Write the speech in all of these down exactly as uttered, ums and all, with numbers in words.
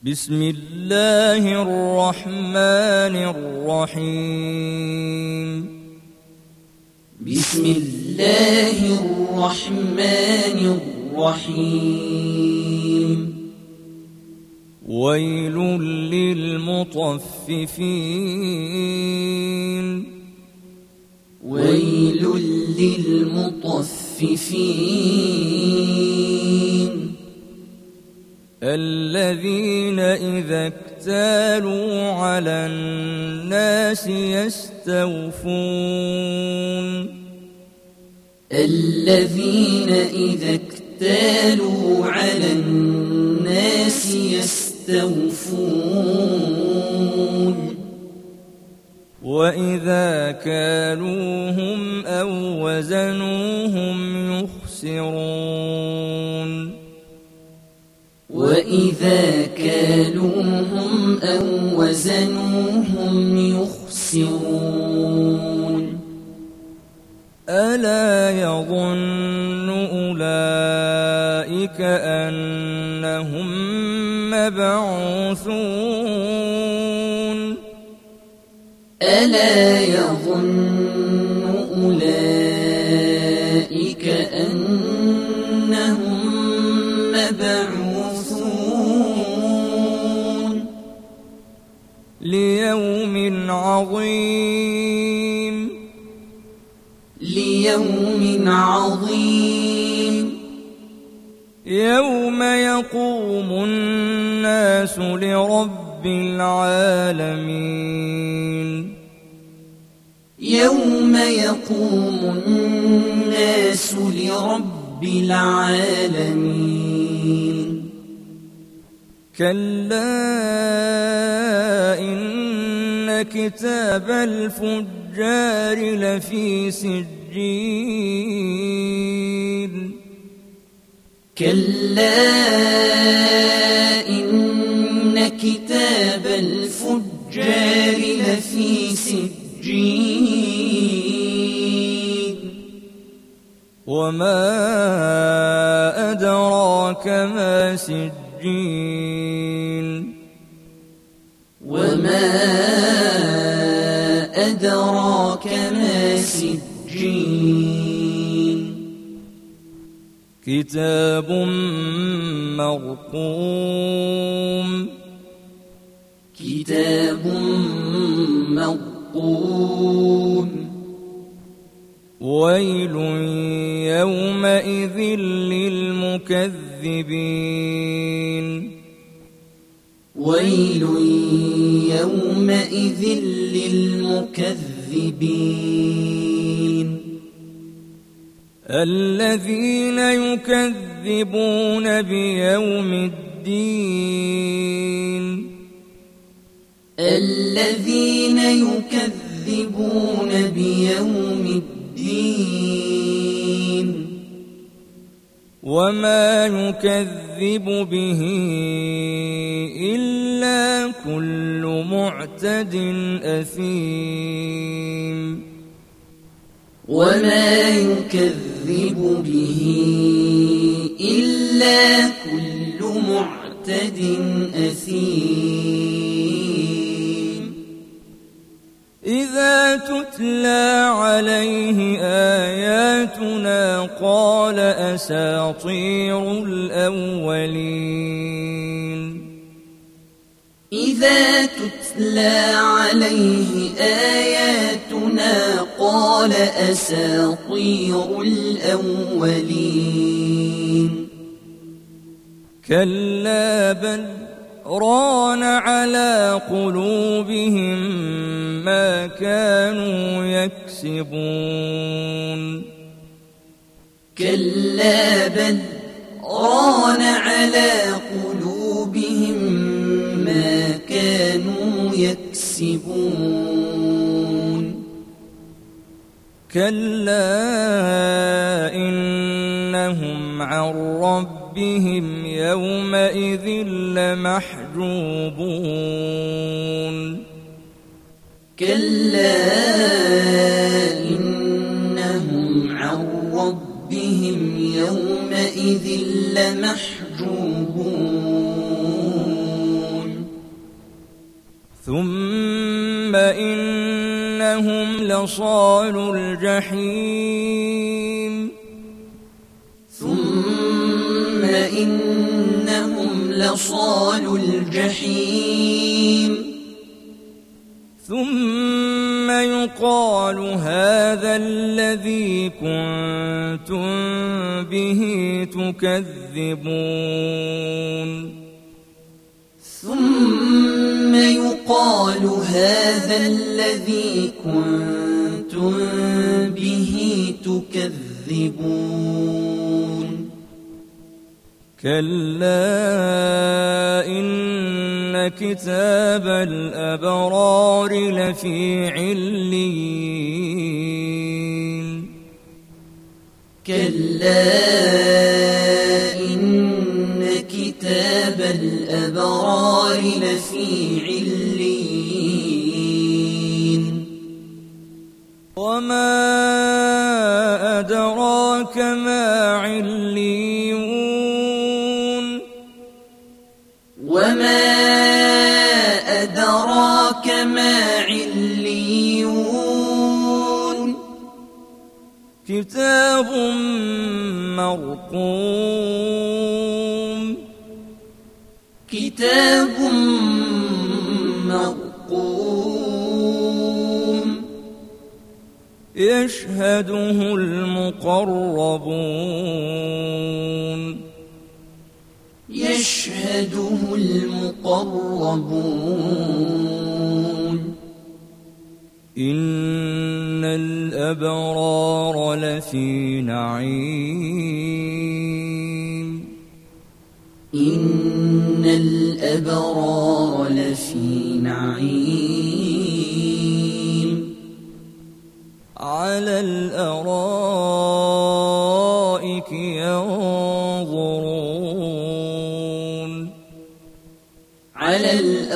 بسم الله الرحمن الرحيم بسم الله الرحمن الرحيم ويل للمطففين ويل للمطففين الذين إذا اكتالوا على الناس يستوفون الذين إذا اكتالوا على الناس يستوفون وإذا كالوهم أو وزنوهم يخسرون وإذا كالوهم أو وزنوهم يخسرون ألا يظن أولئك أنهم مبعوثون ألا يظن أولئك أنهم مبعوثون ليوم عظيم ليوم عظيم يوم يقوم الناس لرب العالمين يوم يقوم الناس لرب العالمين كلا إن كتاب الفجار لفي سجين كلا إن كتاب الفجار لفي سجين وما أدراك ما سجين وما أدراك ما سجين كتاب مرقوم كتاب مرقوم ويل يومئذ للمكذبين ويل يومئذ للمكذبين الذين يكذبون بيوم الدين الذين يكذبون بيوم الدين وما يكذب به إلا كل معتد أثيم وما يكذب به إلا كل معتد أثيم إذا تتلى عليه آياتنا قال أساطير الأولين إذا تتلى عليه آياتنا قال أساطير الأولين كلا بل ران على قلوبهم ما كانوا يكسبون كلا بل ران على قلوبهم ما كانوا يكسبون كلا إنهم عن ربهم يومئذ لمحجوبون كلا إنهم عن ربهم يومئذ لمحجوبون ثم إنهم لصالو الجحيم ثم إنهم لصالو الجحيم ثم يقال هذا الذي كنتم به تكذبون ثم يقال هذا الذي كنتم به تكذبون كلا إن كتاب الأبرار لفي عليين كلا إن كتاب الأبرار لفي عليين وما أدراك ما عليون وما أدراك ما عليون كتاب مرقوم كتاب مرقوم يشهده المقربون يشهده المقربون إن الأبرار لفي نعيم إن الأبرار لفي نعيم على الأرائك ينظرون على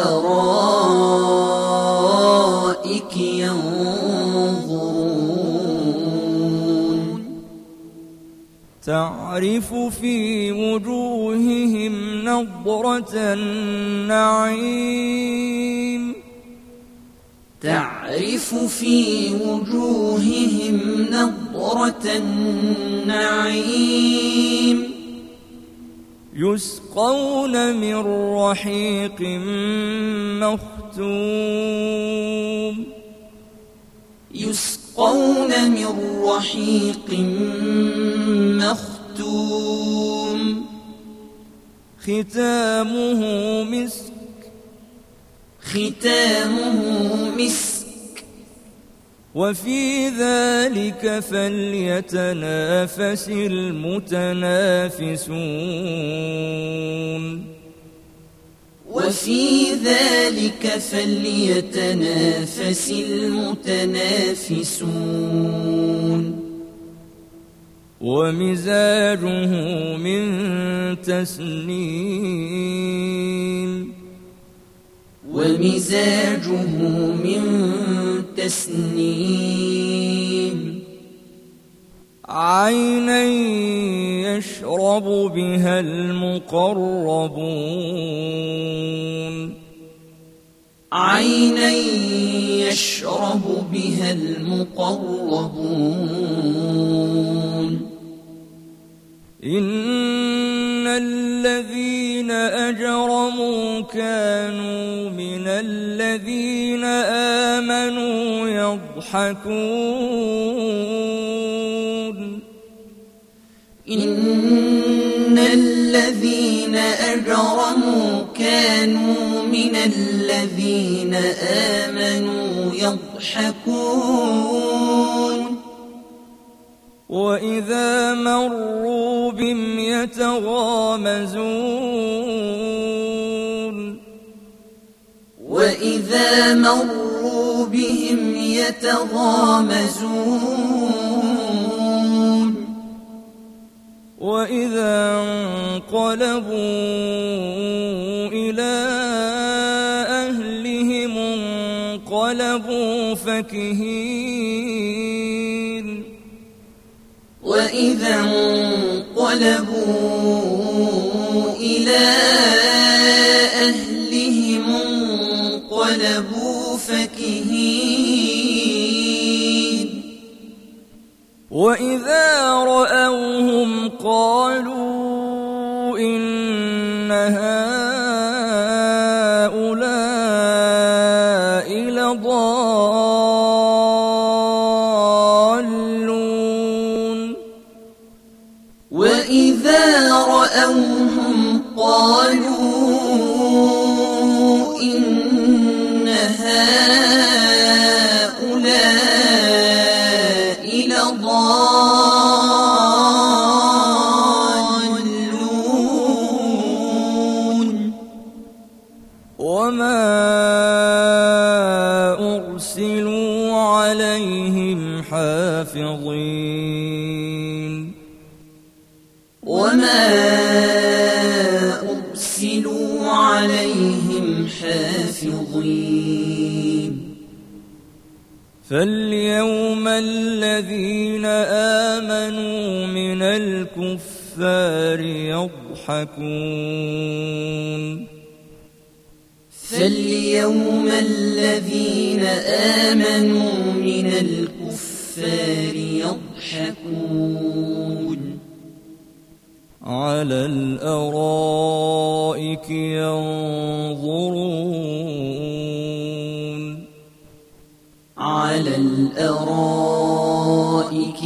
الأرائك ينظرون تعرف في وجوههم نضرة النعيم تعرف في وجوههم نضرة النعيم يسقون من رحيق مختوم يسقون من رحيق مختوم ختامه مسك ختامه مسك وفي ذلك فليتنافس المتنافسون وفي ذلك فليتنافس المتنافسون ومزاجه من تسنيم ومزاجه من تسنيم عينا يشرب بها المقربون عينا يشرب بها المقربون إن الذين أجرموا كانوا من الذين آمنوا يضحكون إن الذين أجرموا كانوا من الذين آمنوا يضحكون وإذا مروا بهم يتغامزون وإذا مروا بهم يتغامزون وإذا انقلبوا إلى أهلهم انقلبوا فكهين وإذا انقلبوا إلى أهلهم انقلبوا فانقلبوا فكهين وإذا رأوهم قالوا إن هؤلاء لضالون وإذا رأوهم قالوا إن هؤلاء لضالون وما أرسلوا عليهم حافظين وما أرسلوا عليهم حافظين فاليوم الذين آمنوا من الكفار يضحكون فاليوم الذين آمنوا من الكفار يضحكون على الأرائك ينظرون على الأرائك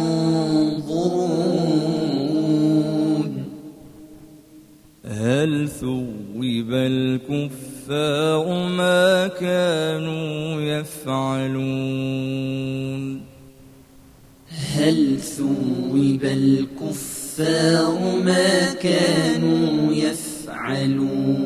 ينظرون هل ثوب الكفار ما كانوا يفعلون هل ثوب الكفار ما كانوا يفعلون